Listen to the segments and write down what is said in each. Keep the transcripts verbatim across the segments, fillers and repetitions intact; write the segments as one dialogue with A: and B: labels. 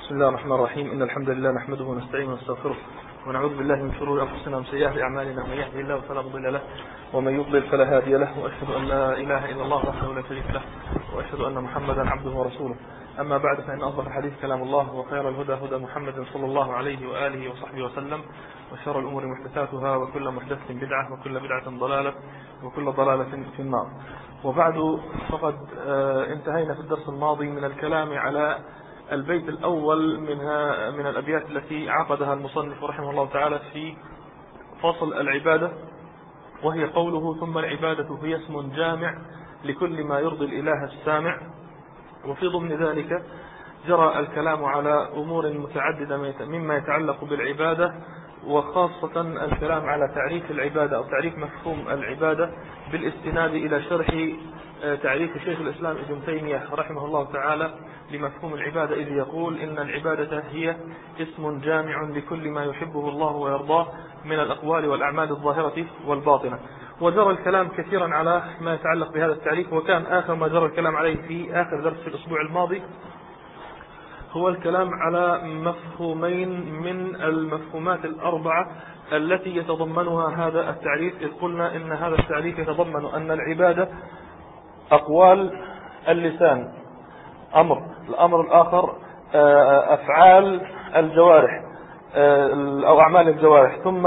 A: بسم الله الرحمن الرحيم. إن الحمد لله نحمده ونستعينه ونستغفره ونعوذ بالله من شرور أنفسنا ومن سيئات أعمالنا، من يهده الله فلا مضل له ومن يضلل فلا هادي له، وأشهد أن لا إله إلا الله وحده لا شريك له، وأشهد أن محمدا عبده ورسوله. أما بعد، فإن أصدق الحديث كلام الله، وخير الهدى هدى محمد صلى الله عليه وآله وصحبه وسلم، وشر الأمور محدثاتها، وكل محدثة بدعة، وكل بدعة ضلالة، وكل ضلالة في النار. وبعد، فقد انتهينا في الدرس الماضي من الكلام على البيت الأول منها من الأبيات التي عقدها المصنف رحمه الله تعالى في فصل العبادة، وهي قوله: ثم العبادة هي اسم جامع لكل ما يرضي الإله السامع. وفي ضمن ذلك جرى الكلام على أمور متعددة مما يتعلق بالعبادة، وخاصة الكلام على تعريف العبادة أو تعريف مفهوم العبادة بالاستناد إلى شرح تعريف شيخ الإسلام ابن تيمية رحمه الله تعالى لمفهوم العبادة، إذ يقول: إن العبادة هي اسم جامع لكل ما يحبه الله ويرضاه من الأقوال والأعمال الظاهرة والباطنة. وجرى الكلام كثيرا على ما يتعلق بهذا التعريف، وكان آخر ما جرى الكلام عليه في آخر درس في الأسبوع الماضي هو الكلام على مفهومين من المفهومات الأربعة التي يتضمنها هذا التعريف، إذ قلنا إن هذا التعريف يتضمن أن العبادة أقوال اللسان، أمر الأمر الآخر أفعال الجوارح أو أعمال الجوارح، ثم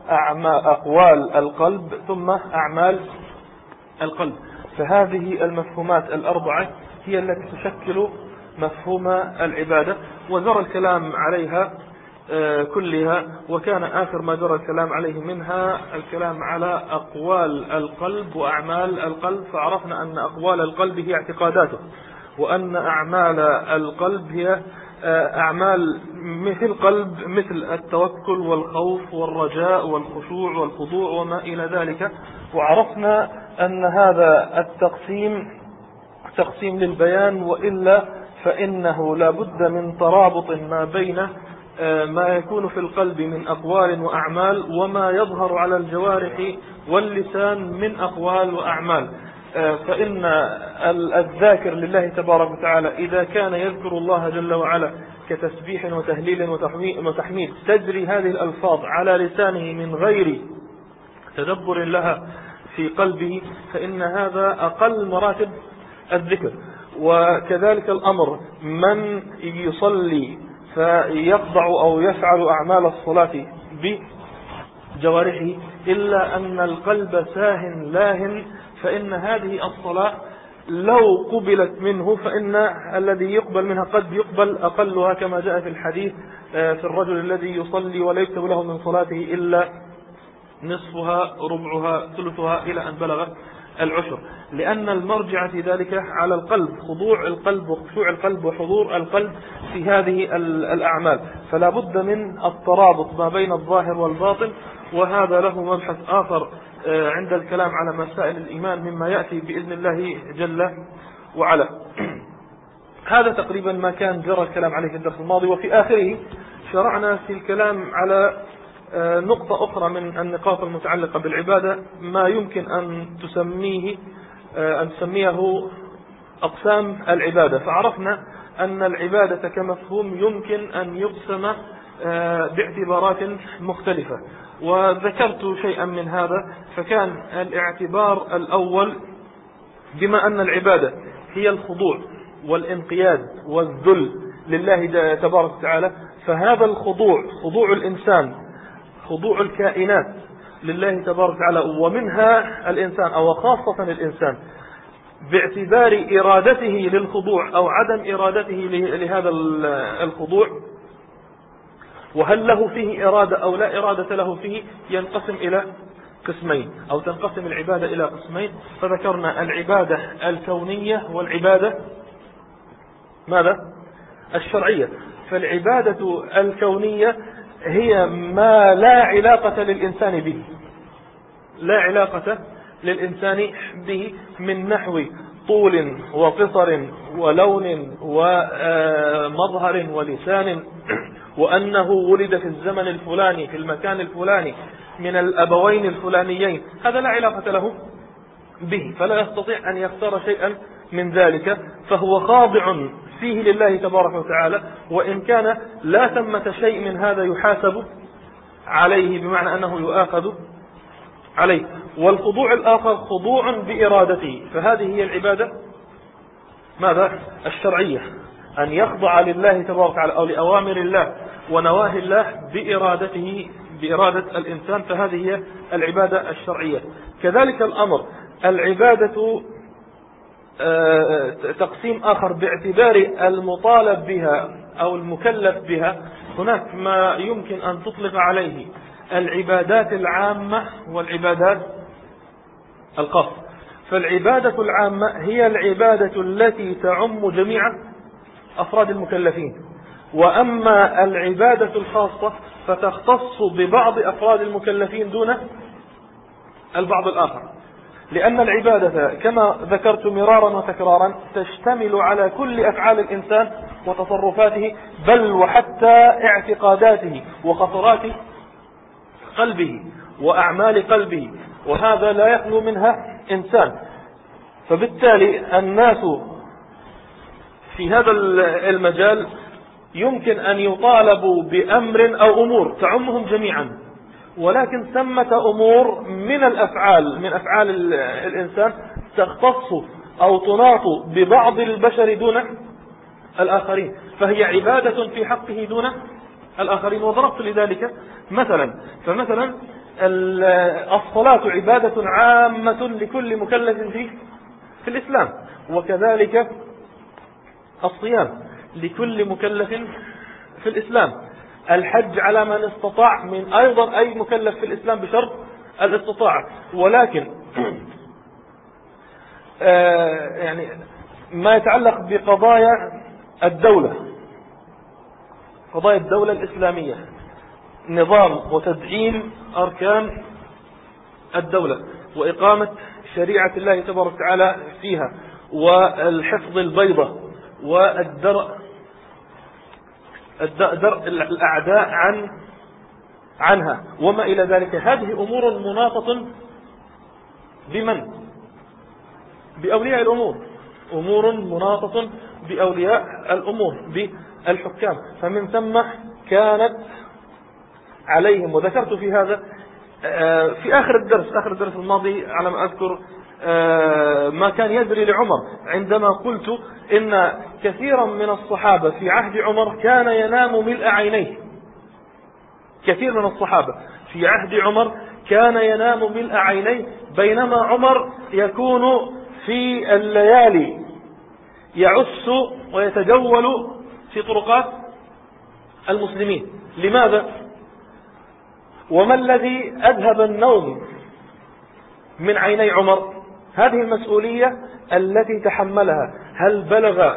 A: أقوال القلب، ثم أعمال القلب. فهذه المفهومات الأربعة هي التي تشكل مفهوم العبادة، وجرى الكلام عليها كلها. وكان آخر ما جرى الكلام عليه منها الكلام على أقوال القلب وأعمال القلب، فعرفنا أن أقوال القلب هي اعتقاداته، وأن أعمال القلب هي أعمال مثل القلب، مثل التوكل والخوف والرجاء والخشوع والخضوع وما إلى ذلك. وعرفنا أن هذا التقسيم تقسيم للبيان، وإلا فإنه لا بد من ترابط ما بين ما يكون في القلب من أقوال وأعمال وما يظهر على الجوارح واللسان من أقوال وأعمال. فإن الذاكر لله تبارك وتعالى إذا كان يذكر الله جل وعلا كتسبيح وتهليل وتحميد تجري هذه الألفاظ على لسانه من غير تدبر لها في قلبه، فإن هذا أقل مراتب الذكر. وكذلك الأمر، من يصلي فيخضع أو يفعل أعمال الصلاة بجوارحه إلا أن القلب ساهن لاهن، فإن هذه الصلاة لو قبلت منه فإن الذي يقبل منها قد يقبل أقلها، كما جاء في الحديث في الرجل الذي يصلي ولا يكتب له من صلاته إلا نصفها ربعها ثلثها إلى أن بلغ العشر، لأن المرجع في ذلك على القلب، خضوع القلب وخشوع القلب وحضور القلب في هذه الأعمال. فلا بد من الترابط ما بين الظاهر والباطن، وهذا له مبحث آخر عند الكلام على مسائل الإيمان مما يأتي بإذن الله جل وعلا. هذا تقريبا ما كان جرى الكلام عليه في الدرس الماضي، وفي آخره شرعنا في الكلام على نقطة أخرى من النقاط المتعلقة بالعبادة، ما يمكن أن تسميه أن تسميه أقسام العبادة. فعرفنا أن العبادة كمفهوم يمكن أن يقسم باعتبارات مختلفة، وذكرت شيئا من هذا. فكان الاعتبار الأول بما أن العبادة هي الخضوع والانقياد والذل لله تبارك وتعالى، فهذا الخضوع خضوع الإنسان، خضوع الكائنات لله تبارك وتعالى، ومنها الإنسان أو خاصة الإنسان، باعتبار إرادته للخضوع أو عدم إرادته لهذا الخضوع، وهل له فيه إرادة أو لا إرادة له فيه، ينقسم إلى قسمين أو تنقسم العبادة إلى قسمين. فذكرنا العبادة الكونية والعبادة ماذا؟ الشرعية. فالعبادة الكونية هي ما لا علاقة للإنسان به، لا علاقة للإنسان به، من نحو طول وقصر ولون ومظهر ولسان، وأنه ولد في الزمن الفلاني في المكان الفلاني من الأبوين الفلانيين، هذا لا علاقة له به، فلا يستطيع أن يختار شيئا من ذلك، فهو خاضع فيه لله تبارك وتعالى، وإن كان لا ثمة شيء من هذا يحاسب عليه بمعنى أنه يؤاخذ عليه. والخضوع الآخر خضوع بإرادته، فهذه هي العبادة ماذا؟ الشرعية، أن يخضع لله تبارك وتعالى أو لأوامر الله ونواهي الله بإرادته، بإرادة الإنسان، فهذه هي العبادة الشرعية. كذلك الأمر العبادة تقسيم آخر باعتبار المطالب بها أو المكلف بها. هناك ما يمكن أن تطلق عليه العبادات العامة والعبادات الخاصة. فالعبادة العامة هي العبادة التي تعم جميع أفراد المكلفين، وأما العبادة الخاصة فتختص ببعض أفراد المكلفين دون البعض الآخر، لأن العبادة كما ذكرت مرارا وتكرارا تشتمل على كل أفعال الإنسان وتصرفاته، بل وحتى اعتقاداته وخطرات قلبه وأعمال قلبه، وهذا لا يخلو منها إنسان. فبالتالي الناس في هذا المجال يمكن أن يطالبوا بأمر أو أمور تعمهم جميعا، ولكن ثمة أمور من الأفعال من أفعال الإنسان تختص أو تناط ببعض البشر دون الآخرين، فهي عبادة في حقه دون الآخرين. وضربت لذلك مثلا، فمثلا الصلاة عبادة عامة لكل مكلف في في الإسلام، وكذلك الصيام لكل مكلف في الإسلام، الحج على من استطاع من أيضا أي مكلف في الإسلام بشرط الاستطاعة. ولكن آه يعني ما يتعلق بقضايا الدولة، قضايا الدولة الإسلامية، نظام وتدعيم أركان الدولة وإقامة شريعة الله تبارك وتعالى فيها، والحفظ البيضة والدرء درء الأعداء عن عنها وما إلى ذلك، هذه أمور مناطة بمن؟ بأولياء الأمور، أمور مناطة بأولياء الأمور بالحكام. فمن ثم كانت عليهم، وذكرت في هذا في آخر الدرس آخر الدرس الماضي على ما أذكر ما كان يجري لعمر عندما قلت إن كثيرا من الصحابة في عهد عمر كان ينام ملء عينيه. كثير من الصحابة في عهد عمر كان ينام ملء عينيه، بينما عمر يكون في الليالي يعس ويتجول في طرقات المسلمين. لماذا؟ وما الذي أذهب النوم من عيني عمر؟ هذه المسؤولية التي تحملها. هل بلغ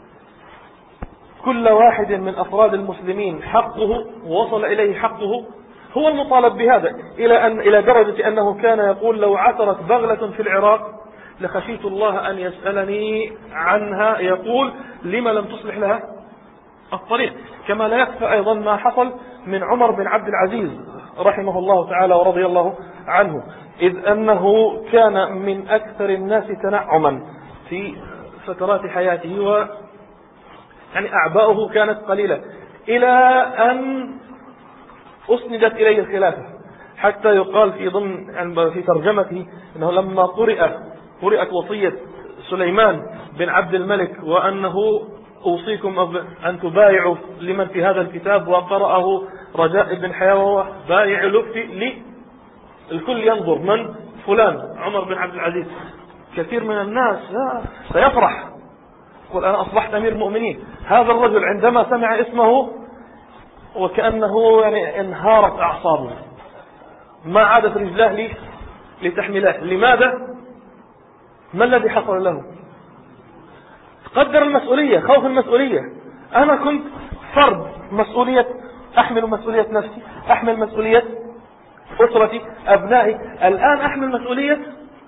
A: كل واحد من أفراد المسلمين حقه ووصل إليه حقه؟ هو المطالب بهذا، إلى أن إلى درجة أنه كان يقول: لو عثرت بغلة في العراق لخشيت الله أن يسألني عنها، يقول: لما لم تصلح لها الطريق. كما لا يخفى أيضا ما حصل من عمر بن عبد العزيز رحمه الله تعالى ورضي الله عنه، إذ أنه كان من أكثر الناس تنعما في فترات حياته، و يعني أعباؤه كانت قليلة، إلى أن أسندت إليه الخلافة، حتى يقال في ضمن يعني في ترجمته أنه لما قرئ قرئت وصية سليمان بن عبد الملك وأنه أوصيكم أن تبايعوا لمن في هذا الكتاب، وقرأه رجاء بن حيوة بايع لفي لي الكل ينظر من فلان عمر بن عبد العزيز. كثير من الناس سيفرح، يقول: أنا أصبحت أمير المؤمنين. هذا الرجل عندما سمع اسمه وكأنه يعني انهارت أعصابه، ما عادت رجلاه لي لتحمله. لماذا؟ ما الذي حصل له؟ قدر المسؤولية، خوف المسؤولية. أنا كنت فرد مسؤولية، أحمل مسؤولية نفسي، أحمل مسؤولية أسرتي، أبنائي، الآن أحمل مسؤولية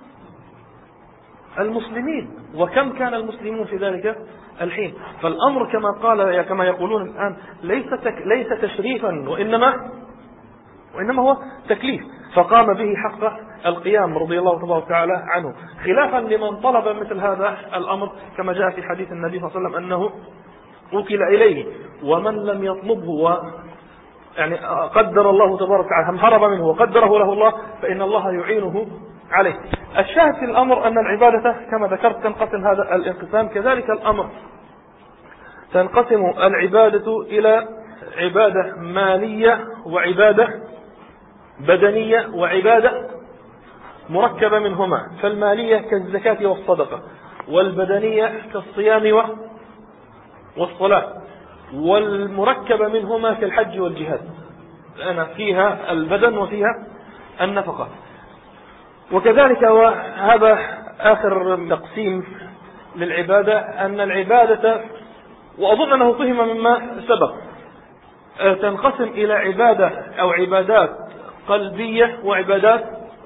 A: المسلمين. وكم كان المسلمون في ذلك الحين؟ فالأمر كما قال كما يقولون الآن ليس ليس تشريفا، وإنما وإنما هو تكليف، فقام به حق القيام رضي الله تبارك وتعالى عنه، خلافا لمن طلب مثل هذا الأمر كما جاء في حديث النبي صلى الله عليه وسلم أنه وكل إليه، ومن لم يطلبه و يعني قدر الله تبارك وتعالى هرب منه وقدره له الله فإن الله يعينه عليه. الشاهد في الأمر أن العبادة كما ذكرت تنقسم هذا الانقسام، كذلك الأمر تنقسم العبادة إلى عبادة مالية وعبادة بدنية وعبادة مركبة منهما، فالمالية كالزكاة والصدقة، والبدنية كالصيام والصلاة، والمركبة منهما كالحج والجهاد، لأن فيها البدن وفيها النفقة. وكذلك وهذا آخر تقسيم للعبادة، أن العبادة وأظن أنه فهم مما سبق تنقسم إلى عبادة أو عبادات قلبية وعبادات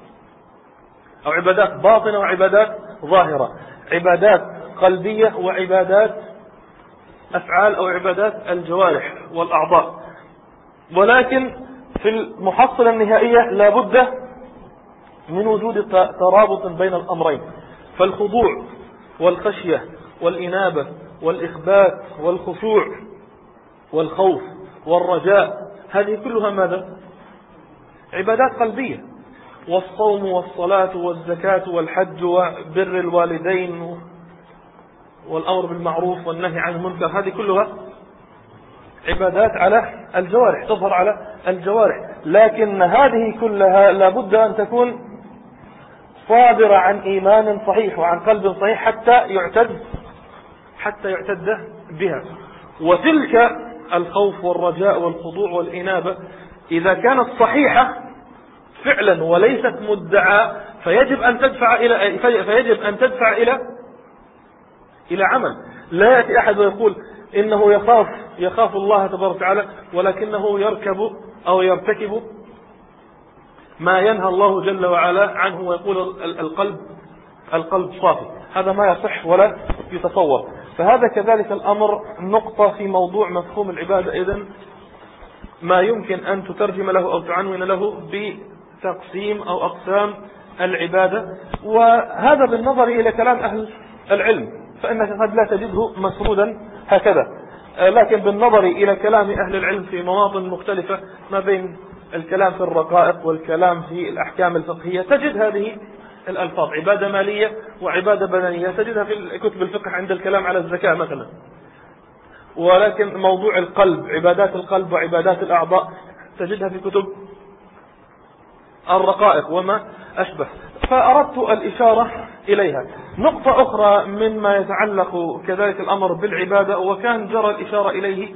A: أو عبادات باطنة وعبادات ظاهرة، عبادات قلبية وعبادات أفعال أو عبادات الجوارح والأعضاء. ولكن في المحصلة النهائية لا بد من وجود ترابط بين الأمرين، فالخضوع والخشية والإنابة والإخبات والخشوع والخوف والرجاء هذه كلها ماذا؟ عبادات قلبية. والصوم والصلاة والزكاة والحج وبر الوالدين والأمر بالمعروف والنهي عن المنكر هذه كلها عبادات على الجوارح، تظهر على الجوارح، لكن هذه كلها لابد أن تكون صادرة عن إيمان صحيح وعن قلب صحيح حتى يعتد حتى يعتد بها. وتلك الخوف والرجاء والخضوع والإنابة إذا كانت صحيحة فعلا وليست مدعى فيجب أن تدفع إلى فيجب أن تدفع إلى إلى عمل. لا يأتي أحد ويقول إنه يخاف يخاف الله تبارك وتعالى ولكنه يركب أو يرتكب ما ينهى الله جل وعلا عنه ويقول القلب القلب صافي، هذا ما يصح ولا يتصور. فهذا كذلك الأمر نقطة في موضوع مفهوم العبادة، إذن ما يمكن أن تترجم له أو تعنون له بتقسيم أو أقسام العبادة. وهذا بالنظر إلى كلام أهل العلم، فإنك قد لا تجده مسرودا هكذا، لكن بالنظر إلى كلام أهل العلم في مواطن مختلفة ما بين الكلام في الرقائق والكلام في الأحكام الفقهية تجد هذه الألفاظ، عبادة مالية وعبادة بدنية، تجدها في كتب الفقه عند الكلام على الزكاة مثلا. ولكن موضوع القلب، عبادات القلب وعبادات الأعضاء تجدها في كتب الرقائق وما أشبه. فأردت الإشارة إليها. نقطة أخرى مما يتعلق كذلك الأمر بالعبادة، وكان جرى الإشارة إليه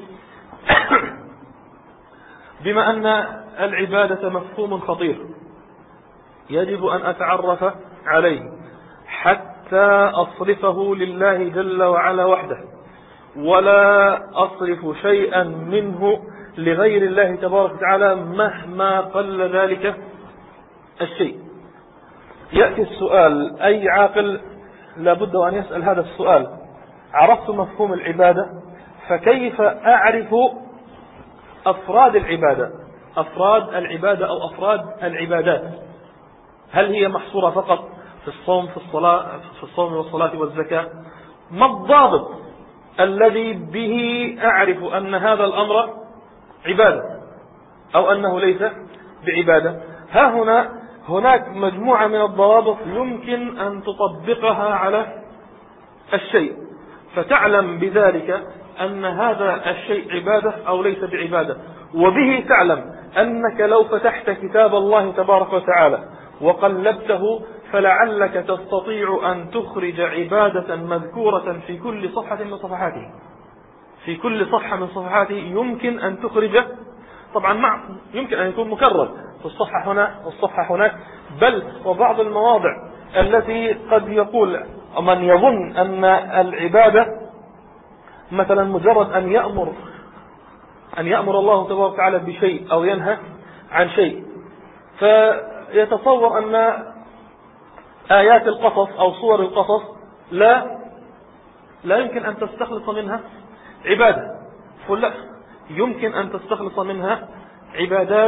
A: بما أن العبادة مفهوم خطير يجب أن أتعرف عليه حتى أصرفه لله جل وعلا وحده، ولا أصرف شيئا منه لغير الله تبارك وتعالى مهما قل ذلك الشيء. يأتي السؤال، أي عاقل لابد أن يسأل هذا السؤال: عرفت مفهوم العبادة، فكيف أعرف أفراد العبادة أفراد العبادة أو أفراد العبادات؟ هل هي محصورة فقط في الصوم في الصلاة في الصوم والصلاة والزكاة؟ ما الضابط الذي به أعرف أن هذا الأمر عبادة أو أنه ليس بعبادة؟ ها هنا هناك مجموعة من الضوابط يمكن أن تطبقها على الشيء فتعلم بذلك أن هذا الشيء عبادة أو ليس بعبادة. وبه تعلم أنك لو فتحت كتاب الله تبارك وتعالى وقلبته فلعلك تستطيع أن تخرج عبادة مذكورة في كل صفحة من صفحاته في كل صفحة من صفحاته يمكن أن تخرج، طبعا مع يمكن أن يكون مكرر في الصفحة هنا والصفحة هناك، بل وبعض المواضع التي قد يقول من يظن أن العبادة مثلا مجرد أن يأمر أن يأمر الله تبارك وتعالى بشيء أو ينهى عن شيء، فيتصور أن آيات القصص أو صور القصص لا لا يمكن أن تستخلص منها عبادة. فلا يمكن أن تستخلص منها عبادات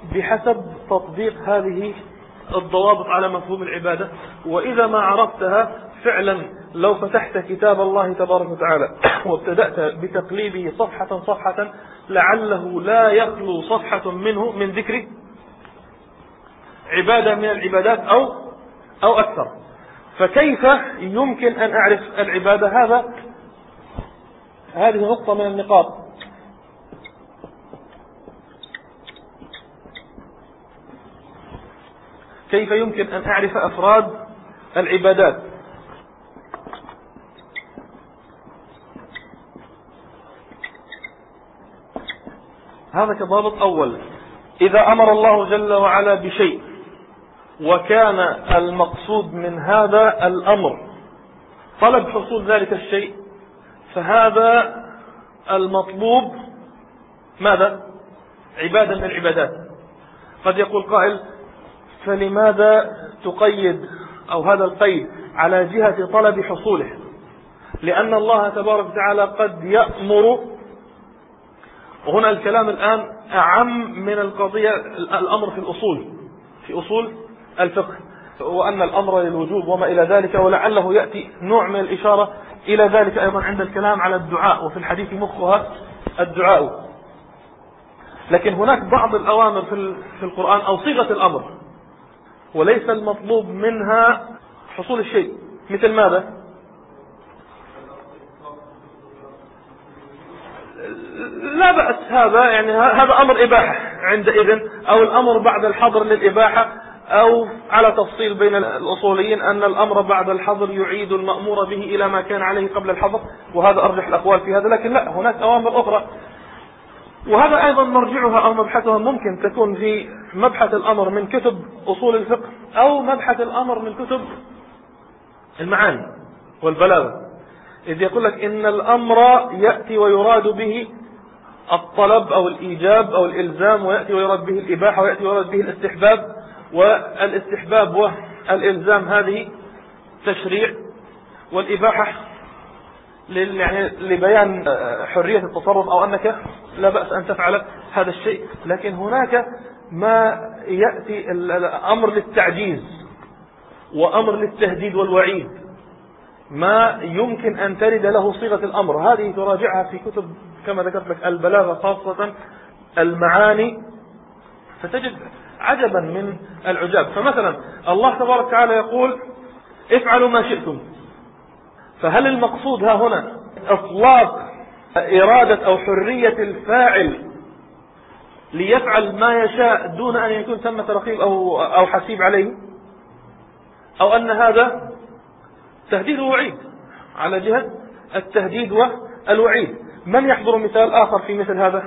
A: بحسب تطبيق هذه الضوابط على مفهوم العبادة. وإذا ما عرفتها فعلا، لو فتحت كتاب الله تبارك وتعالى وابتدأت بتقليبه صفحة صفحة، لعله لا يخلو صفحة منه من ذكر عبادة من العبادات أو أو أكثر. فكيف يمكن أن أعرف العبادة؟ هذا هذه نقطة من النقاط. كيف يمكن أن أعرف أفراد العبادات؟ هذا كضابط أول. إذا أمر الله جل وعلا بشيء وكان المقصود من هذا الأمر طلب حصول ذلك الشيء، فهذا المطلوب ماذا؟ عبادة من العبادات. قد يقول قائل: فلماذا تقيد أو هذا القيد على جهة طلب حصوله؟ لأن الله تبارك وتعالى قد يأمر، وهنا الكلام الآن أعم من القضية، الأمر في الأصول، في أصول الفقه، وأن الأمر للوجوب وما إلى ذلك، ولعله يأتي نوع من الإشارة إلى ذلك أيضا عند الكلام على الدعاء، وفي الحديث مخها الدعاء. لكن هناك بعض الأوامر في القرآن أو صيغة الأمر وليس المطلوب منها حصول الشيء، مثل ماذا؟ لا بأس هذا، يعني هذا أمر إباحة عندئذ، أو الأمر بعد الحظر للإباحة، أو على تفصيل بين الأصوليين أن الأمر بعد الحظر يعيد المأمور به إلى ما كان عليه قبل الحظر، وهذا أرجح الأقوال في هذا. لكن لا، هناك أوامر أخرى، وهذا أيضا مرجعها أو مبحثها ممكن تكون في مبحث الأمر من كتب أصول الفقه، أو مبحث الأمر من كتب المعاني والبلاغة، إذ يقول لك إن الأمر يأتي ويراد به الطلب أو الإيجاب أو الإلزام، ويأتي ويراد به الإباحة، ويأتي ويراد به الاستحباب، والاستحباب والإلزام هذه تشريع، والإباحة يعني لبيان حرية التصرف أو أنك لا بأس أن تفعل هذا الشيء. لكن هناك ما يأتي الأمر للتعجيز وأمر للتهديد والوعيد، ما يمكن أن ترد له صيغة الأمر، هذه تراجعها في كتب كما ذكرت لك البلاغة، خاصة المعاني، فتجد عجبا من العجاب. فمثلا الله تبارك وتعالى يقول: افعلوا ما شئتم، فهل المقصود ها هنا إطلاق إرادة أو حرية الفاعل ليفعل ما يشاء دون أن يكون ثمة رقيب أو أو حسيب عليه، أو أن هذا تهديد ووعيد على جهة التهديد والوعيد؟ من يحضر مثال آخر في مثل هذا؟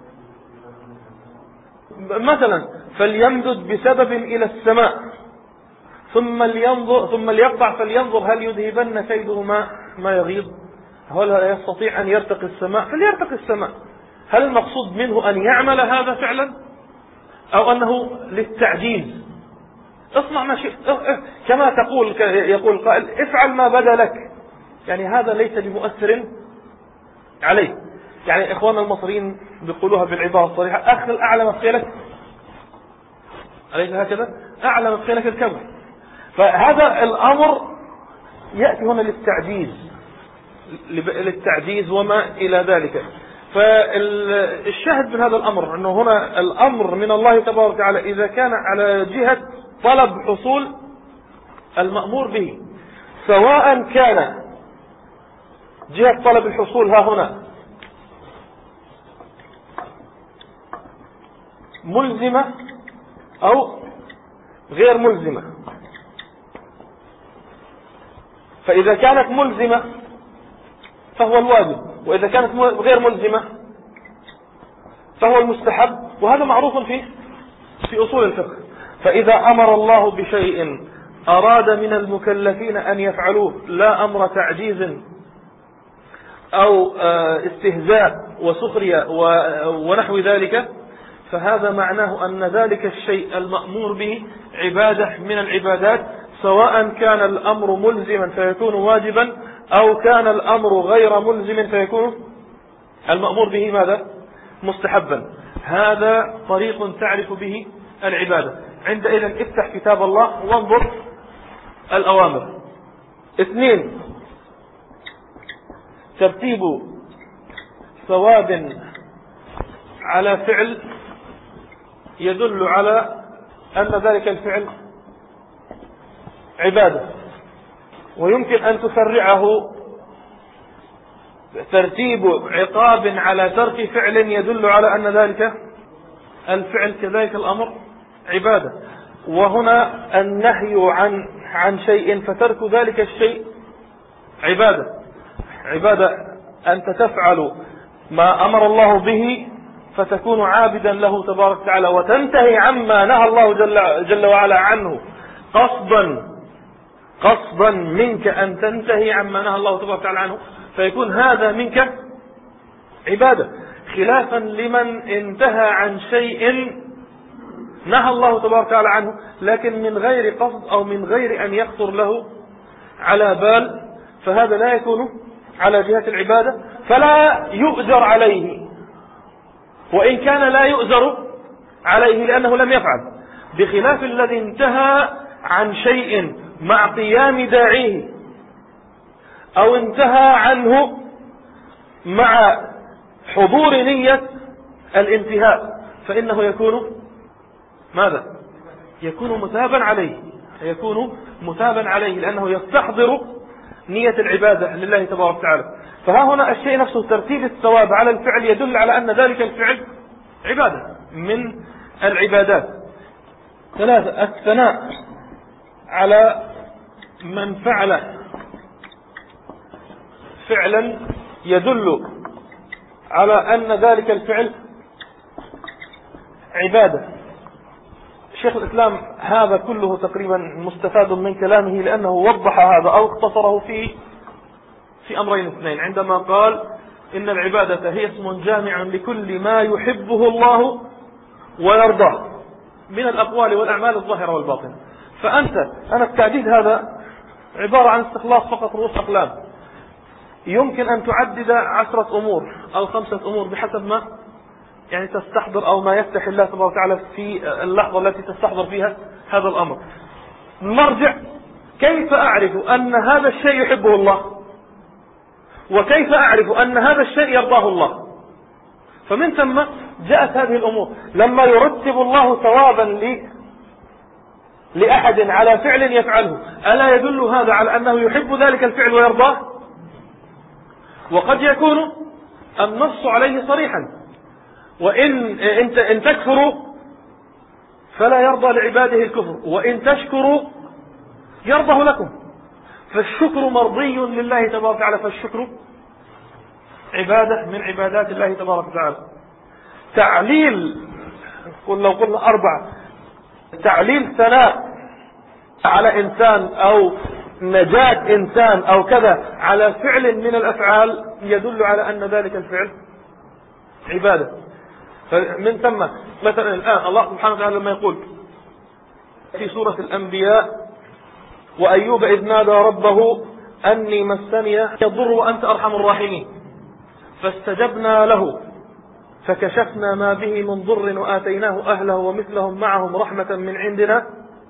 A: مثلا: فليمدد بسبب إلى السماء ثم لينظر ثم ليقطع فلينظر هل يذهبن كيده ما ما يغيظ. هل يستطيع أن يرتقي السماء؟ فليرتقي السماء. هل المقصود منه أن يعمل هذا فعلا، أو أنه للتعجيز؟ اصنع ما شئت، كما تقول يقول القائل: افعل ما بدا لك، يعني هذا ليس بمؤثر عليه. يعني إخواننا المصريين بيقولوها بالعبارة الصريحة: أخذ أعلى ما في لك، أليس هكذا؟ أعلى ما في لك الكبر. فهذا الأمر يأتي هنا للتعجيز للتعجيز وما إلى ذلك. فالشاهد من هذا الأمر أنه هنا الأمر من الله تبارك وتعالى إذا كان على جهة طلب حصول المأمور به، سواء كان جهة طلب الحصول ها هنا ملزمة أو غير ملزمة. فإذا كانت ملزمة فهو الواجب، وإذا كانت غير ملزمة فهو المستحب، وهذا معروف فيه في أصول الفقه. فإذا أمر الله بشيء أراد من المكلفين أن يفعلوه، لا أمر تعجيز أو استهزاء وسخرية ونحو ذلك، فهذا معناه أن ذلك الشيء المأمور به عبادة من العبادات، سواء كان الأمر ملزما فيكون واجبا، أو كان الأمر غير ملزم فيكون المأمور به ماذا؟ مستحبا. هذا طريق تعرف به العبادة. عندئذ افتح كتاب الله وانظر الأوامر. اثنين، ترتيب ثواب على فعل يدل على أن ذلك الفعل عبادة، ويمكن أن تفرعه ترتيب عقاب على ترك فعل يدل على أن ذلك الفعل كذلك الأمر عبادة. وهنا النهي عن عن شيء فترك ذلك الشيء عبادة. عبادة أنت تفعل ما أمر الله به فتكون عابدا له تبارك وتعالى، وتنتهي عما نهى الله جل, جل وعلا عنه قصدا قصدا منك أن تنتهي عما نهى الله تبارك وتعالى عنه، فيكون هذا منك عبادة، خلافا لمن انتهى عن شيء نهى الله تبارك وتعالى عنه لكن من غير قصد أو من غير أن يخطر له على بال، فهذا لا يكون على جهة العبادة فلا يؤجر عليه، وإن كان لا يؤجر عليه لأنه لم يفعل، بخلاف الذي انتهى عن شيء مع قيام داعيه أو انتهى عنه مع حضور نية الانتهاء، فإنه يكون ماذا؟ يكون مثابا عليه، يكون مثابا عليه لأنه يستحضر نية العبادة لله تبارك وتعالى. فها هنا الشيء نفسه ترتيب الثواب على الفعل يدل على أن ذلك الفعل عبادة من العبادات. ثلاثة، الثناء على من فعل فعلا يدل على أن ذلك الفعل عبادة. شيخ الإسلام هذا كله تقريبا مستفاد من كلامه لأنه وضح هذا أو اختصره في في أمرين اثنين، عندما قال إن العبادة هي اسم جامع لكل ما يحبه الله ويرضاه من الأقوال والأعمال الظاهرة والباطنة. فأنت أنا التعديد هذا عبارة عن استخلاص فقط رؤوس أقلام، يمكن أن تعدد عشرة أمور أو خمسة أمور بحسب ما يعني تستحضر أو ما يفتح الله تبارك وتعالى في اللحظة التي تستحضر فيها هذا الأمر. نرجع، كيف أعرف أن هذا الشيء يحبه الله؟ وكيف أعرف أن هذا الشيء يرضاه الله؟ فمن ثم جاءت هذه الأمور. لما يرتب الله ثوابا لي لأحد على فعل يفعله، ألا يدل هذا على أنه يحب ذلك الفعل ويرضاه؟ وقد يكون النص عليه صريحا، وإن انت ان تكفروا فلا يرضى لعباده الكفر، وإن تشكروا يرضه لكم. فالشكر مرضي لله تبارك وتعالى، فالشكر عبادة من عبادات الله تبارك وتعالى. تعليل، لو قلنا أربعة، تعليل ثناء على إنسان أو نجاة إنسان أو كذا على فعل من الأفعال يدل على أن ذلك الفعل عبادة. فمن ثم مثلا الآن الله سبحانه وتعالى لما يقول في سورة الأنبياء وأيوب إذ نادى ربه أني مسني يضر وأنت أرحم الراحمين فاستجبنا له فكشفنا ما به من ضر وآتيناه أهله ومثلهم معهم رحمة من عندنا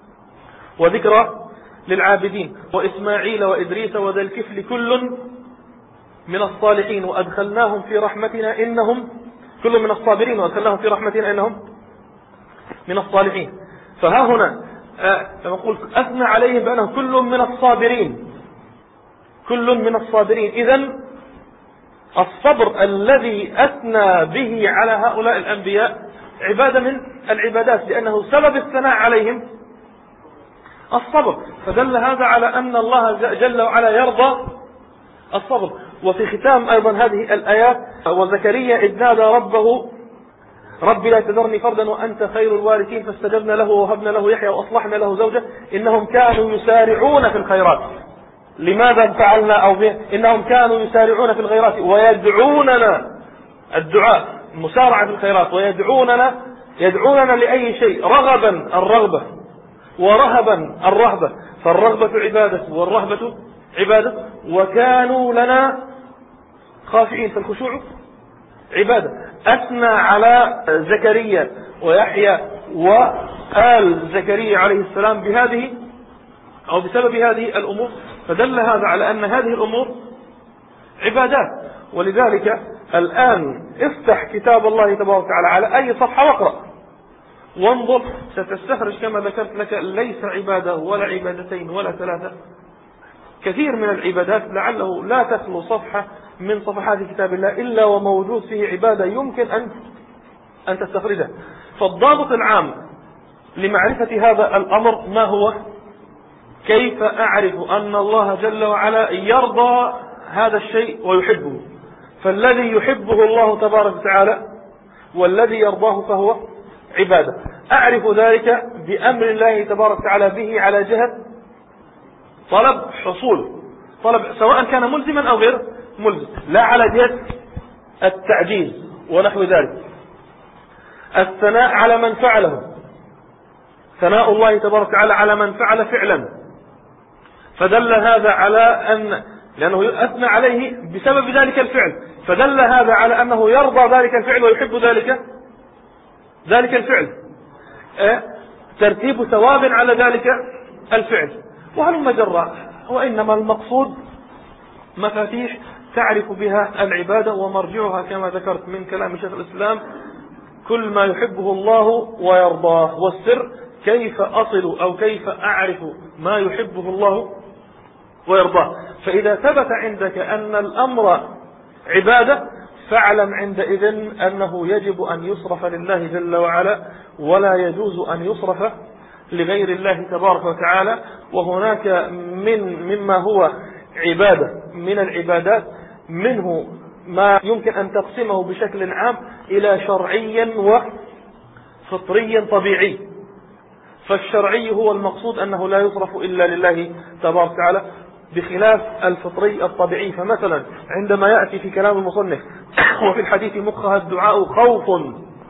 A: وذكرى للعابدين وإسماعيل وإدريس وذا الكفل كل من الصالحين وأدخلناهم في رحمتنا إنهم كل من الصابرين وأدخلناهم في رحمتنا إنهم من الصالحين. فها هنا كما قلت أثنى عليهم بأنهم كل من الصابرين كل من الصابرين. إذن الصبر الذي أثنى به على هؤلاء الأنبياء عبادة من العبادات، لأنه سبب الثناء عليهم الصبر، فدل هذا على أن الله جل وعلا يرضى الصبر. وفي ختام أيضا هذه الآيات وزكريا إذ نادى ربه رب لا تذرني فردا وأنت خير الوارثين فاستجبنا له ووهبنا له يحيى وأصلحنا له زوجه إنهم كانوا يسارعون في الخيرات. لماذا فعلنا أو به؟ إنهم كانوا يسارعون في الخيرات ويدعوننا، الدعاء مسارعة في الخيرات، ويدعوننا يدعوننا لأي شيء، رغبا الرغبة ورهبا الرهبة، فالرغبة عبادة والرهبة عبادة، وكانوا لنا خاشعين، فالخشوع عبادة. أثنى على زكريا ويحيى وآل زكريا عليه السلام بهذه أو بسبب هذه الأمور، فدل هذا على أن هذه الأمور عبادات. ولذلك الآن افتح كتاب الله تبارك وتعالى على أي صفحة واقرأ وانظر، ستستخرج كما ذكرت لك ليس عبادة ولا عبادتين ولا ثلاثة، كثير من العبادات لعله لا تخلو صفحة من صفحات كتاب الله إلا وموجود فيه عبادة يمكن أن أن تستخرجها. فالضابط العام لمعرفة هذا الأمر ما هو؟ كيف أعرف أن الله جل وعلا يرضى هذا الشيء ويحبه؟ فالذي يحبه الله تبارك وتعالى والذي يرضاه فهو عبادة. أعرف ذلك بأمر الله تبارك وتعالى به على جهة طلب حصول، طلب سواء كان ملزما أو غير ملزم، لا على جهة التعجيز ونحو ذلك. الثناء على من فعله، ثناء الله تبارك وتعالى على من فعل فعلا، فدل هذا على أن لأنه أثنى عليه بسبب ذلك الفعل، فدل هذا على أنه يرضى ذلك الفعل ويحب ذلك ذلك الفعل. أه؟ ترتيب ثواب على ذلك الفعل. وهلم جرى، وإنما المقصود مفاتيح تعرف بها العبادة، ومرجعها كما ذكرت من كلام شيخ الإسلام كل ما يحبه الله ويرضاه. والسر كيف أصل أو كيف أعرف ما يحبه الله ويرضاه. فإذا ثبت عندك أن الأمر عبادة فاعلم عندئذ أنه يجب أن يصرف لله جل وعلا، ولا يجوز أن يصرف لغير الله تبارك وتعالى. وهناك من مما هو عبادة من العبادات منه ما يمكن أن تقسمه بشكل عام إلى شرعي وفطري طبيعي. فالشرعي هو المقصود أنه لا يصرف إلا لله تبارك وتعالى، بخلاف الفطري الطبيعي. فمثلا عندما يأتي في كلام المصنف وفي الحديث مخها الدعاء خوف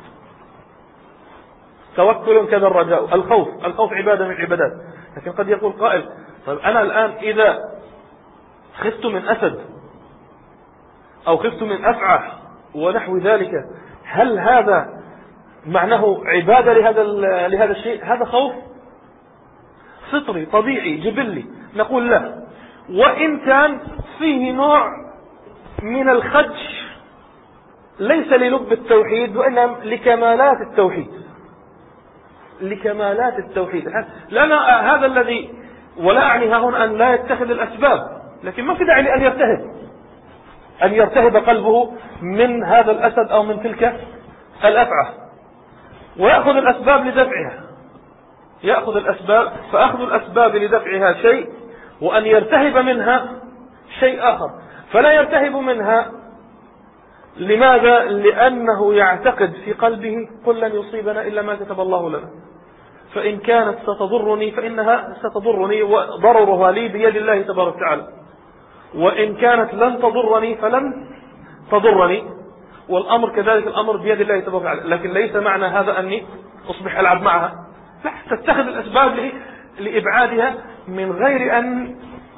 A: توكل كذا الرجاء، الخوف الخوف عبادة من العبادات. لكن قد يقول قائل طيب أنا الآن إذا خفت من أسد أو خفت من أفعى ونحو ذلك، هل هذا معناه عبادة لهذا لهذا الشيء؟ هذا خوف فطري طبيعي جبلي. نقول لا، وإن كان فيه نوع من الخدش ليس للب التوحيد وإنما لكمالات التوحيد، لكمالات التوحيد. لأن هذا الذي ولا أعني هنا أن لا يتخذ الأسباب، لكن ما في داعي لأن يرتهب أن يرتهب قلبه من هذا الأسد أو من تلك الأفعى، ويأخذ الأسباب لدفعها، يأخذ الأسباب فأخذ الأسباب لدفعها شيء، وأن يرتهب منها شيء آخر. فلا يرتهب منها، لماذا؟ لأنه يعتقد في قلبه قل لن يصيبنا إلا ما كتب الله لنا، فإن كانت ستضرني فإنها ستضرني وضررها لي بيد الله تبارك وتعالى، وإن كانت لن تضرني فلن تضرني، والأمر كذلك الأمر بيد الله تبارك وتعالى. لكن ليس معنى هذا أني أصبح ألعب معها، لا، تتخذ الأسباب لإبعادها من غير أن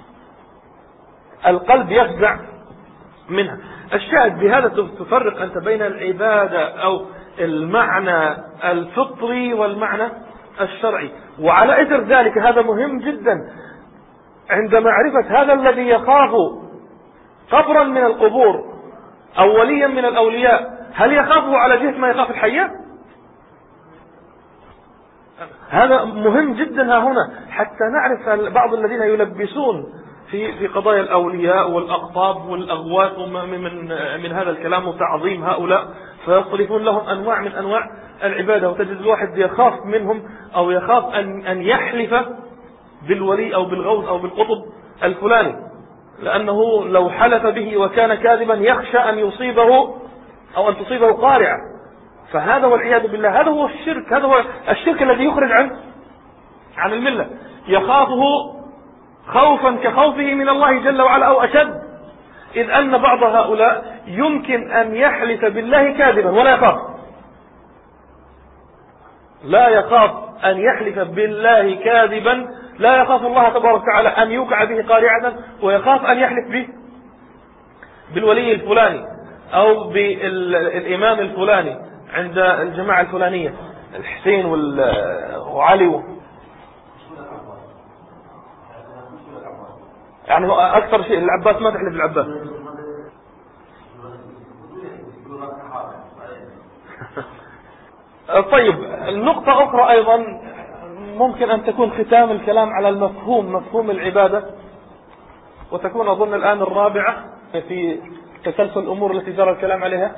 A: القلب يفزع منها. الشاهد بهذا تفرق أنت بين العبادة أو المعنى الفطري والمعنى الشرعي. وعلى إثر ذلك هذا مهم جدا عند معرفة هذا الذي يخاف قبرا من القبور أو وليا من الأولياء، هل يخافه على جهة ما يخاف الحياة؟ هذا مهم جدا ها هنا حتى نعرف بعض الذين يلبسون في في قضايا الأولياء والأقطاب والأغوات من من هذا الكلام وتعظيم هؤلاء، فيصرفون لهم أنواع من أنواع العبادة، وتجد الواحد يخاف منهم أو يخاف أن أن يحلف بالولي أو بالغوث أو بالقطب الفلاني، لأنه لو حلف به وكان كاذبا يخشى أن يصيبه أو أن تصيبه قارعة. فهذا والعياذ بالله هذا هو الشرك، هذا هو الشرك الذي يخرج عن عن الملة. يخافه خوفا كخوفه من الله جل وعلا أو أشد، إذ أن بعض هؤلاء يمكن أن يحلف بالله كاذبا ولا يخاف، لا يخاف أن يحلف بالله كاذبا، لا يخاف الله تبارك وتعالى أن يوقع به قارعة، ويخاف أن يحلف به بالولي الفلاني أو بالإمام الفلاني عند الجماعة الفلانية، الحسين وعلي، يعني هو أكثر شيء العباس، ما تحلف العباس. طيب، النقطة أخرى أيضا ممكن أن تكون ختام الكلام على المفهوم، مفهوم العبادة، وتكون أظن الآن الرابعة في تسلسل الأمور التي جرى الكلام عليها.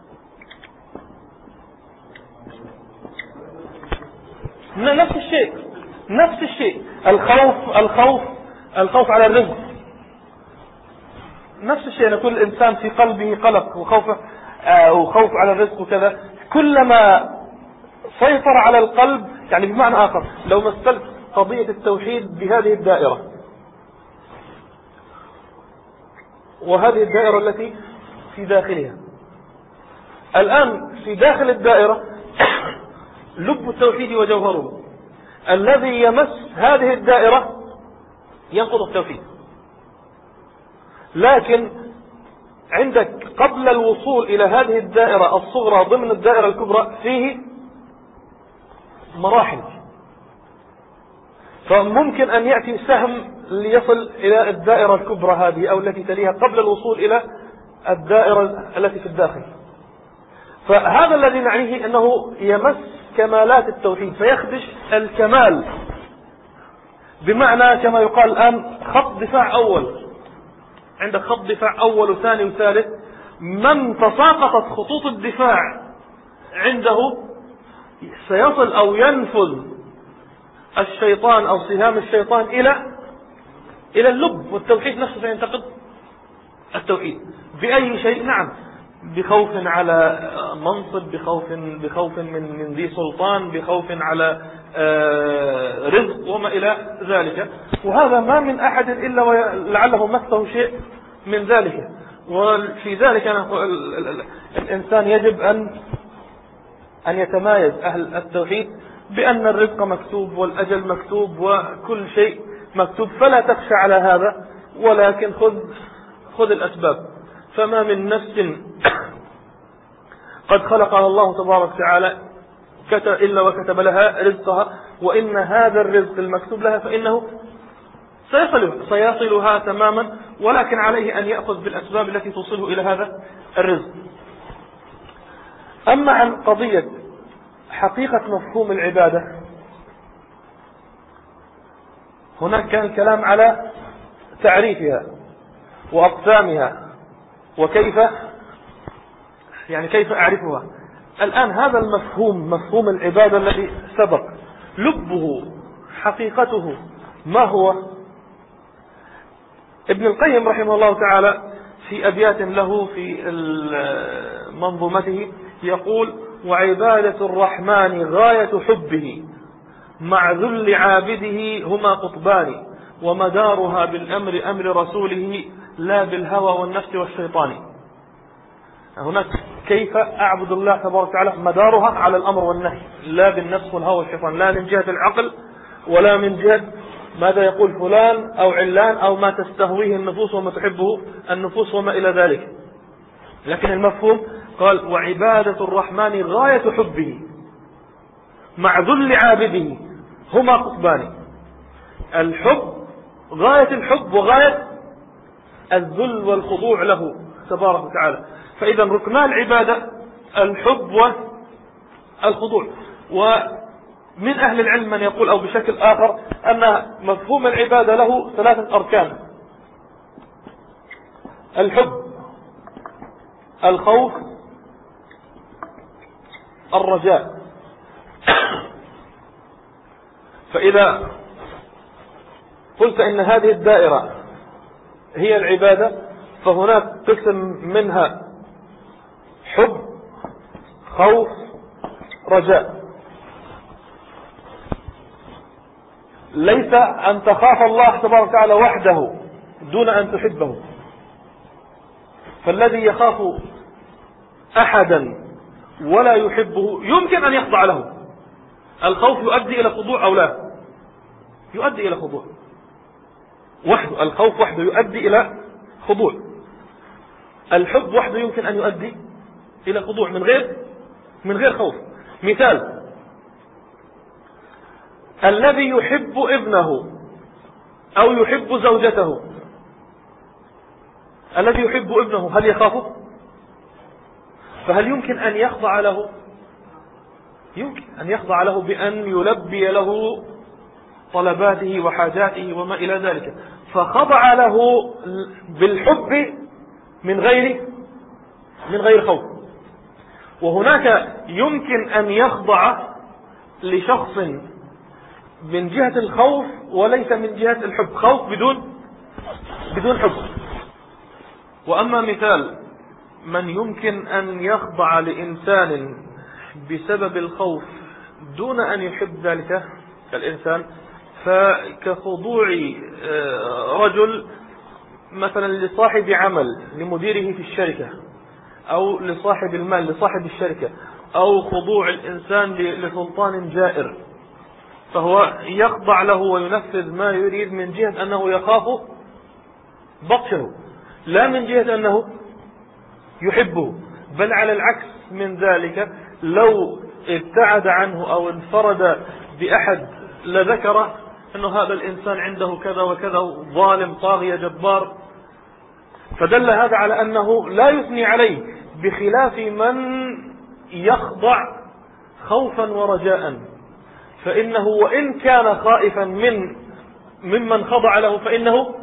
A: نفس الشيء نفس الشيء الخوف الخوف الخوف على الرزق، نفس الشيء. أن كل إنسان في قلبه قلق وخوف آه وخوف على الرزق وكذا، كلما سيطر على القلب، يعني بمعنى آخر لو مثلت قضية التوحيد بهذه الدائرة، وهذه الدائرة التي في داخلها، الآن في داخل الدائرة لب التوحيد وجوهره، الذي يمس هذه الدائرة ينقض التوحيد. لكن عندك قبل الوصول إلى هذه الدائرة الصغرى ضمن الدائرة الكبرى فيه مراحل، فممكن أن يأتي سهم ليصل إلى الدائرة الكبرى هذه أو التي تليها قبل الوصول إلى الدائرة التي في الداخل. فهذا الذي نعنيه أنه يمس كمالات التوحيد فيخدش الكمال، بمعنى كما يقال الآن خط دفاع أول، عندك خط دفاع أول وثاني وثالث، من تساقطت خطوط الدفاع عنده سيصل أو ينفذ الشيطان أو سهام الشيطان إلى إلى اللب، والتوحيد نفسه سينتقد التوحيد بأي شيء. نعم، بخوف على منصب، بخوف بخوف من من ذي سلطان، بخوف على رزق وما إلى ذلك. وهذا ما من أحد إلا ولعله مسه شيء من ذلك. وفي ذلك الإنسان يجب أن أن يتمايز أهل التوحيد بأن الرزق مكتوب والأجل مكتوب وكل شيء مكتوب، فلا تخشى على هذا، ولكن خذ خذ الأسباب. فما من نفس قد خلقها الله تبارك وتعالى إلا وكتب لها رزقها، وإن هذا الرزق المكتوب لها فإنه سيصل سيصلها تماما، ولكن عليه أن يأخذ بالأسباب التي توصله إلى هذا الرزق. أما عن قضية حقيقة مفهوم العبادة، هناك كان الكلام على تعريفها وأقسامها وكيف يعني كيف أعرفها. الآن هذا المفهوم، مفهوم العبادة الذي سبق، لبه حقيقته ما هو؟ ابن القيم رحمه الله تعالى في أبيات له في منظومته يقول: وعبادة الرحمن غاية حبه مع ذل عابده هما قطبان، ومدارها بالأمر أمر رسوله لا بالهوى والنفس والشيطان. هناك كيف أعبد الله تبارك وتعالى مدارها على الأمر والنهي، لا بالنفس والهوى والشيطان، لا من جهة العقل ولا من جهة ماذا يقول فلان أو علان أو ما تستهويه النفوس وما تحبه النفوس وما إلى ذلك. لكن المفهوم قال: وعبادة الرحمن غاية حبه مع ذل عابده هما قطبان. الحب غاية الحب وغاية الذل والخضوع له تبارك وتعالى. فإذا ركنا العبادة الحب والخضوع. ومن أهل العلم من يقول أو بشكل آخر أن مفهوم العبادة له ثلاثة أركان: الحب، الخوف، الرجاء. فإذا قلت إن هذه الدائرة هي العبادة، فهناك قسم منها حب، خوف، رجاء. ليس أن تخاف الله تبارك وتعالى وحده دون أن تحبه، فالذي يخاف أحدا ولا يحبه يمكن أن يخضع له. الخوف يؤدي إلى خضوع أو لا؟ يؤدي إلى خضوع وحده، الخوف وحده يؤدي إلى خضوع. الحب وحده يمكن أن يؤدي إلى خضوع من غير من غير خوف. مثال: الذي يحب ابنه أو يحب زوجته، الذي يحب ابنه هل يخافه؟ فهل يمكن أن يخضع له؟ يمكن أن يخضع له بأن يلبي له طلباته وحاجاته وما إلى ذلك، فخضع له بالحب من غير من غير خوف. وهناك يمكن أن يخضع لشخص من جهة الخوف وليس من جهة الحب، خوف بدون بدون حب. وأما مثال من يمكن أن يخضع لإنسان بسبب الخوف دون أن يحب ذلك الإنسان، فكخضوع رجل مثلا لصاحب عمل لمديره في الشركة، أو لصاحب المال لصاحب الشركة، أو خضوع الإنسان لسلطان جائر، فهو يخضع له وينفذ ما يريد من جهة أنه يخاف بطشه، لا من جهة أنه يحبه. بل على العكس من ذلك، لو ابتعد عنه أو انفرد بأحد لذكر أنه هذا الإنسان عنده كذا وكذا، ظالم طاغية جبار، فدل هذا على أنه لا يثني عليه، بخلاف من يخضع خوفا ورجاء، فإنه وإن كان خائفا من ممن خضع له فإنه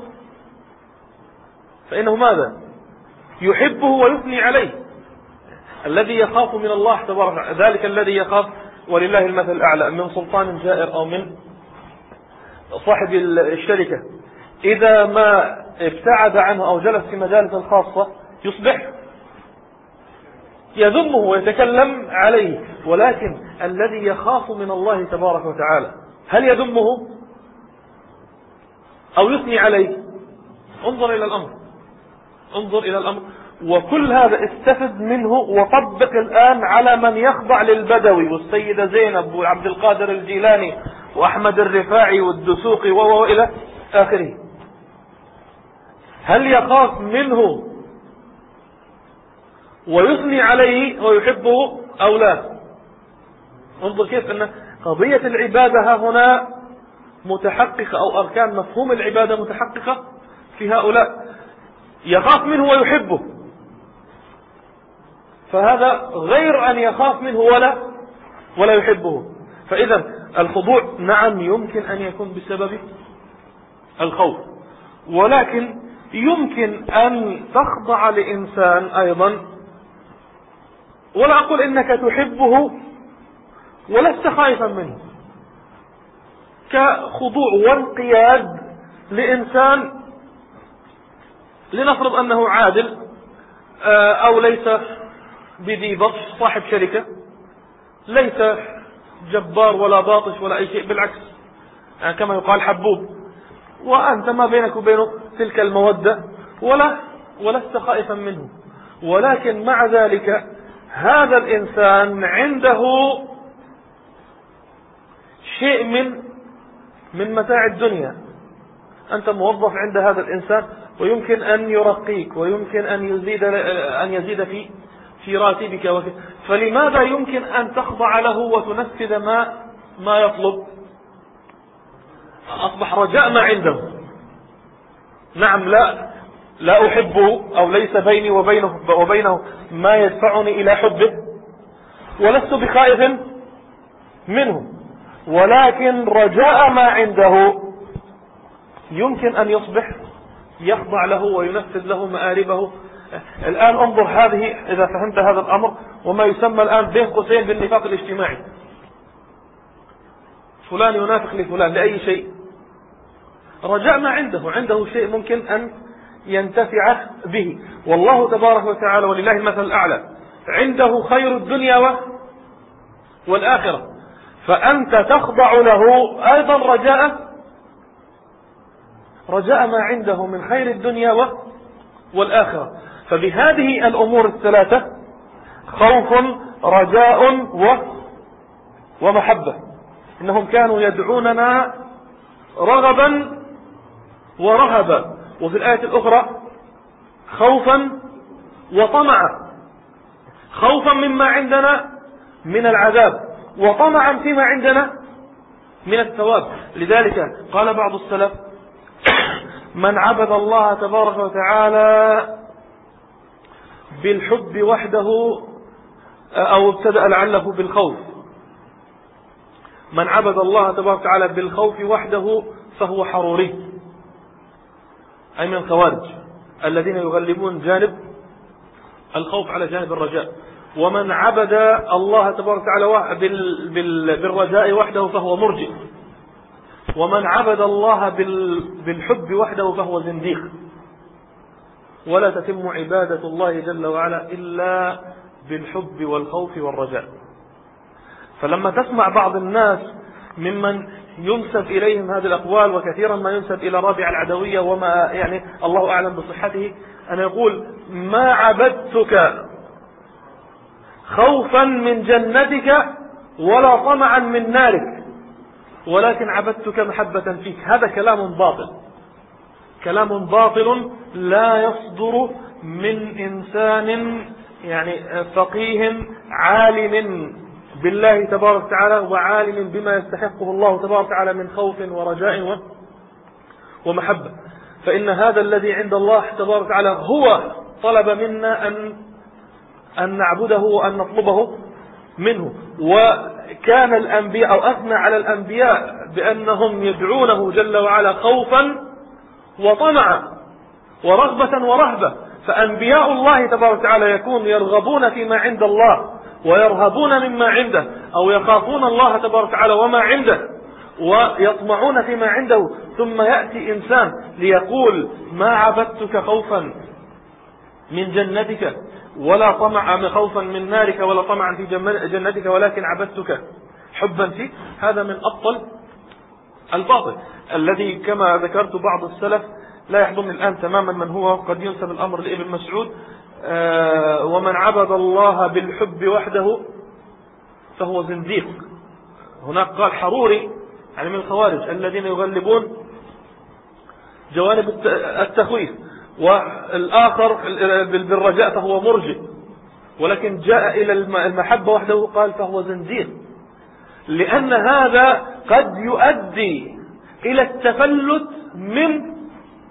A: فإنه ماذا؟ يحبه ويثني عليه. الذي يخاف من الله تبارك، ذلك الذي يخاف ولله المثل الأعلى من سلطان جائر أو من صاحب الشركة، إذا ما ابتعد عنه أو جلس في مجالس الخاصة يصبح يذمه ويتكلم عليه. ولكن الذي يخاف من الله تبارك وتعالى هل يذمه أو يثني عليه؟ انظر إلى الأمر انظر إلى الأمر وكل هذا استفد منه وطبق الآن على من يخضع للبدوي والسيدة زينب وعبد القادر الجيلاني وأحمد الرفاعي والدسوقي وإلى آخره. هل يخاف منه ويثني عليه ويحبه أو لا؟ انظر كيف أن قضية العبادة ها هنا متحققة، أو أركان مفهوم العبادة متحققة في هؤلاء. يخاف منه ويحبه، فهذا غير أن يخاف منه ولا ولا يحبه. فإذا الخضوع نعم يمكن أن يكون بسبب الخوف، ولكن يمكن أن تخضع لإنسان أيضا ولا أقول إنك تحبه ولست خائفا منه، كخضوع وانقياد لإنسان لنفرض أنه عادل أو ليس بذي بطش، صاحب شركة ليس جبار ولا باطش ولا أي شيء، بالعكس كما يقال حبوب، وأنت ما بينك وبينه تلك المودة ولا ولست خائفا منه. ولكن مع ذلك هذا الإنسان عنده شيء من من متاع الدنيا، أنت موظف عند هذا الإنسان ويمكن أن يرقيك ويمكن أن يزيد أن يزيد في في راتبك وفي، فلماذا يمكن أن تخضع له وتنفذ ما ما يطلب؟ أصبح رجاء ما عنده. نعم لا لا أحبه أو ليس بيني وبينه وبينه ما يدفعني إلى حبه، ولست بخائف منه، ولكن رجاء ما عنده يمكن أن يصبح يخضع له وينفذ له مآربه. الآن انظر هذه إذا فهمت هذا الأمر وما يسمى الآن بين قوسين بالنفاق الاجتماعي. فلان ينافق لفلان لأي شيء؟ رجاء ما عنده، عنده شيء ممكن أن ينتفع به. والله تبارك وتعالى ولله المثل الأعلى عنده خير الدنيا والآخرة، فأنت تخضع له أيضا رجاء رجاء ما عنده من خير الدنيا والآخرة. فبهذه الأمور الثلاثة خوف رجاء ومحبة إنهم كانوا يدعوننا رغبا ورهبا. وفي الآية الأخرى خوفا وطمعا، خوفا مما عندنا من العذاب وطمعا فيما عندنا من الثواب. لذلك قال بعض السلف: من عبد الله تبارك وتعالى بالحب وحده، أو ابتدأ لعله بالخوف، من عبد الله تبارك وتعالى بالخوف وحده فهو حروري، أي من الخوارج الذين يغلبون جانب الخوف على جانب الرجاء. ومن عبد الله تبارك وتعالى بالرجاء وحده فهو مرجئ، ومن عبد الله بالحب وحده فهو زنديق. ولا تتم عبادة الله جل وعلا إلا بالحب والخوف والرجاء. فلما تسمع بعض الناس ممن ينسب إليهم هذه الأقوال، وكثيرا ما ينسب إلى رابع العدوية وما يعني الله أعلم بصحته، أن يقول: ما عبدتك خوفا من جنتك ولا طمعا من نارك، ولكن عبدتك محبة فيك. هذا كلام باطل، كلام باطل لا يصدر من إنسان يعني فقيه عالم بالله تبارك وتعالى وعالم بما يستحقه الله تبارك وتعالى من خوف ورجاء ومحبة. فإن هذا الذي عند الله تبارك وتعالى هو طلب منا أن أن نعبده وأن نطلبه منه. وكان الأنبياء أو أثنى على الأنبياء بأنهم يدعونه جل وعلا خوفا وطمعا ورغبة ورهبة. فأنبياء الله تبارك وتعالى يكون يرغبون فيما عند الله ويرهبون مما عنده، أو يخافون الله تبارك وتعالى وما عنده ويطمعون فيما عنده. ثم يأتي إنسان ليقول: ما عبدتك خوفا من جنتك ولا طمع خوفا من نارك ولا طمعا في جنتك، ولكن عبدتك حبا فيك. هذا من أبطل الباطل الذي كما ذكرت بعض السلف لا يحضرني الآن تماما من هو، قد ينسب الأمر لابن مسعود: آه ومن عبد الله بالحب وحده فهو زنديق. هناك قال حروري، يعني من الخوارج الذين يغلبون جوانب التخويف. والآخر بالرجاء فهو مرجئ، ولكن جاء إلى المحبة وحده قال فهو زنديق، لأن هذا قد يؤدي إلى التفلت من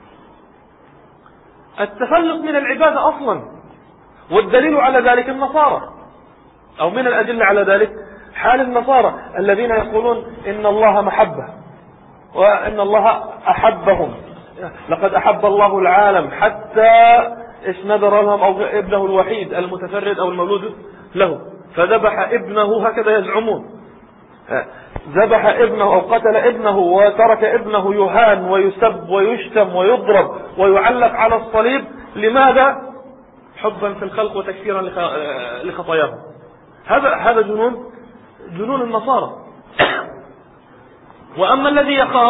A: التفلت من العبادة أصلا. والدليل على ذلك النصارى، أو من الأدلة على ذلك حال النصارى الذين يقولون إن الله محبة وإن الله أحبهم. لقد أحب الله العالم حتى إيش نذر لهم أو ابنه الوحيد المتفرد أو المولود له فذبح ابنه، هكذا يزعمون. ذبح ابنه أو قتل ابنه وترك ابنه يهان ويسب ويشتم ويضرب ويعلق على الصليب. لماذا؟ حبا في الخلق وتكفيرا لخطاياهم. هذا هذا جنون جنون النصارى. وأما الذي يخاف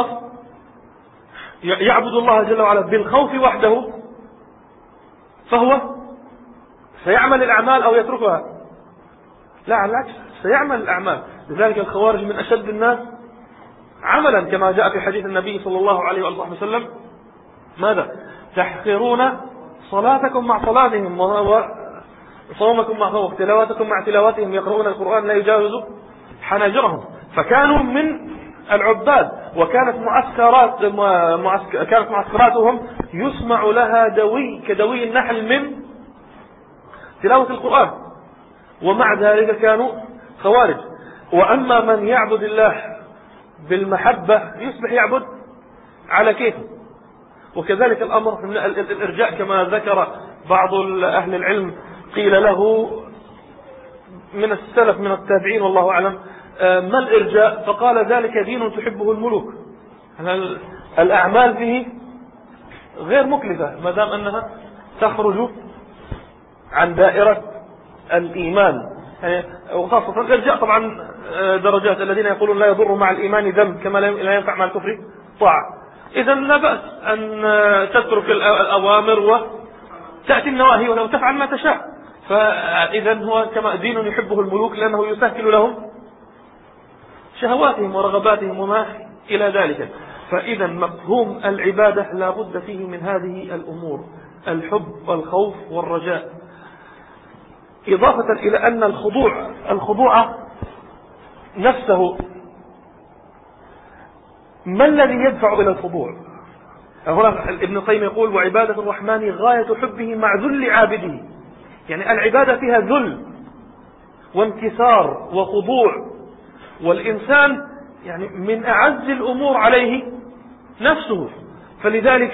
A: يعبد الله جل وعلا بالخوف وحده فهو سيعمل الأعمال أو يتركها. لا، على العكس، سيعمل الأعمال. لذلك الخوارج من أشد الناس عملا، كما جاء في حديث النبي صلى الله عليه وآله وسلم: ماذا؟ تحقرون صلاتكم مع صلاتهم وصومكم مع صومهم وتلاوتكم مع تلاوتهم، يقرؤون القرآن لا يجاوز حناجرهم. فكانوا من العباد، وكانت معسكرات معسكر كانت معسكراتهم يسمع لها دوي كدوي النحل من تلاوة القرآن، ومع ذلك كانوا خوارج. وأما من يعبد الله بالمحبة يصبح يعبد على كيفه. وكذلك الأمر من الإرجاء كما ذكر بعض أهل العلم، قيل له من السلف من التابعين والله أعلم: ما الإرجاء؟ فقال: ذلك دين تحبه الملوك. الأعمال فيه غير مكلفة ما دام أنها تخرج عن دائرة الإيمان. يعني وخاصة الإرجاء طبعا درجات، الذين يقولون لا يضر مع الإيمان ذنب كما لا ينفع مع الكفر طاعة. إذا لا بأس أن تترك الأوامر وتأتي النواهي ولو تفعل ما تشاء. فإذا هو كما دين يحبه الملوك، لأنه يسهل لهم شهواتهم ورغباتهم وما إلى ذلك. فإذا مفهوم العبادة لا بد فيه من هذه الأمور: الحب والخوف والرجاء. إضافة إلى أن الخضوع الخضوع نفسه، ما الذي يدفع إلى الخضوع؟ هنا ابن القيم يقول: وعبادة الرحمن غاية حبه مع ذل عابده. يعني العبادة فيها ذل وانكسار وخضوع، والإنسان يعني من أعز الأمور عليه نفسه، فلذلك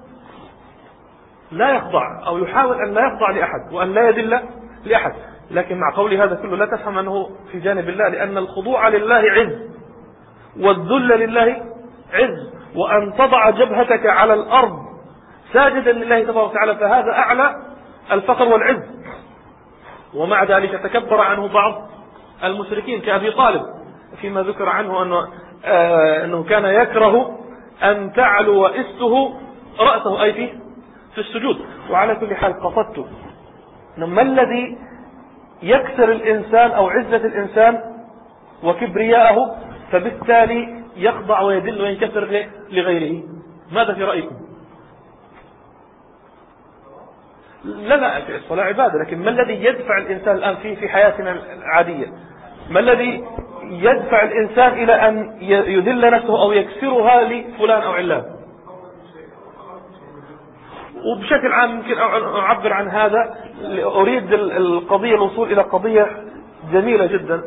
A: لا يخضع أو يحاول أن لا يخضع لأحد وأن لا يذل لأحد. لكن مع قول هذا كله لا تفهم أنه في جانب الله، لأن الخضوع لله عز والذل لله عز، وأن تضع جبهتك على الأرض ساجدا لله تبارك وتعالى فهذا أعلى الفقر والعز. ومع ذلك تكبر عنه بعض المشركين كأبي طالب فيما ذكر عنه أنه, آه أنه كان يكره أن تعلو إسته رأسه أي فيه في السجود. وعلى كل حال قصدت ما الذي يكسر الإنسان أو عزة الإنسان وكبرياءه فبالتالي يخضع ويذل وينكسر لغيره؟ ماذا في رأيكم؟ لا لا في الصلاة عبادة، لكن ما الذي يدفع الإنسان الآن في في حياتنا العادية؟ ما الذي يدفع الإنسان إلى أن يذل نفسه أو يكسرها لفلان أو علان؟ وبشكل عام يمكن أعبر عن هذا. أريد القضية الوصول إلى قضية جميلة جدا،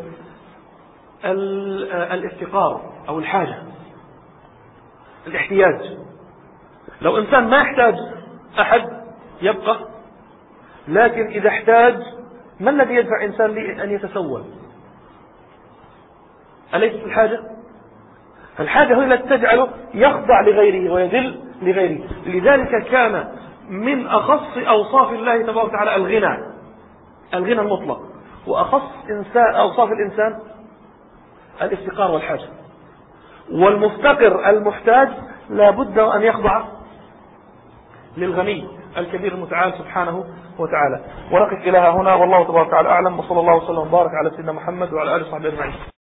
A: الافتقار أو الحاجة، الاحتياج. لو إنسان ما يحتاج أحد يبقى، لكن إذا احتاج ما الذي يدفع إنسان لأن يتسول؟ أليست الحاجة؟ الحاجة هي التي تجعله يخضع لغيره ويذل لغيره. لذلك كان من أخص أوصاف الله تبارك وتعالى الغنى، الغنى المطلق، وأخص إنسان أوصاف الإنسان الافتقار والحاجة. والمفتقر المحتاج لا بد أن يخضع للغني الكبير المتعال سبحانه وتعالى. ونقف إلى هنا، والله تبارك وتعالى أعلم، وصلى الله وسلم وبارك على سيدنا محمد وعلى آله وصحبه أجمعين.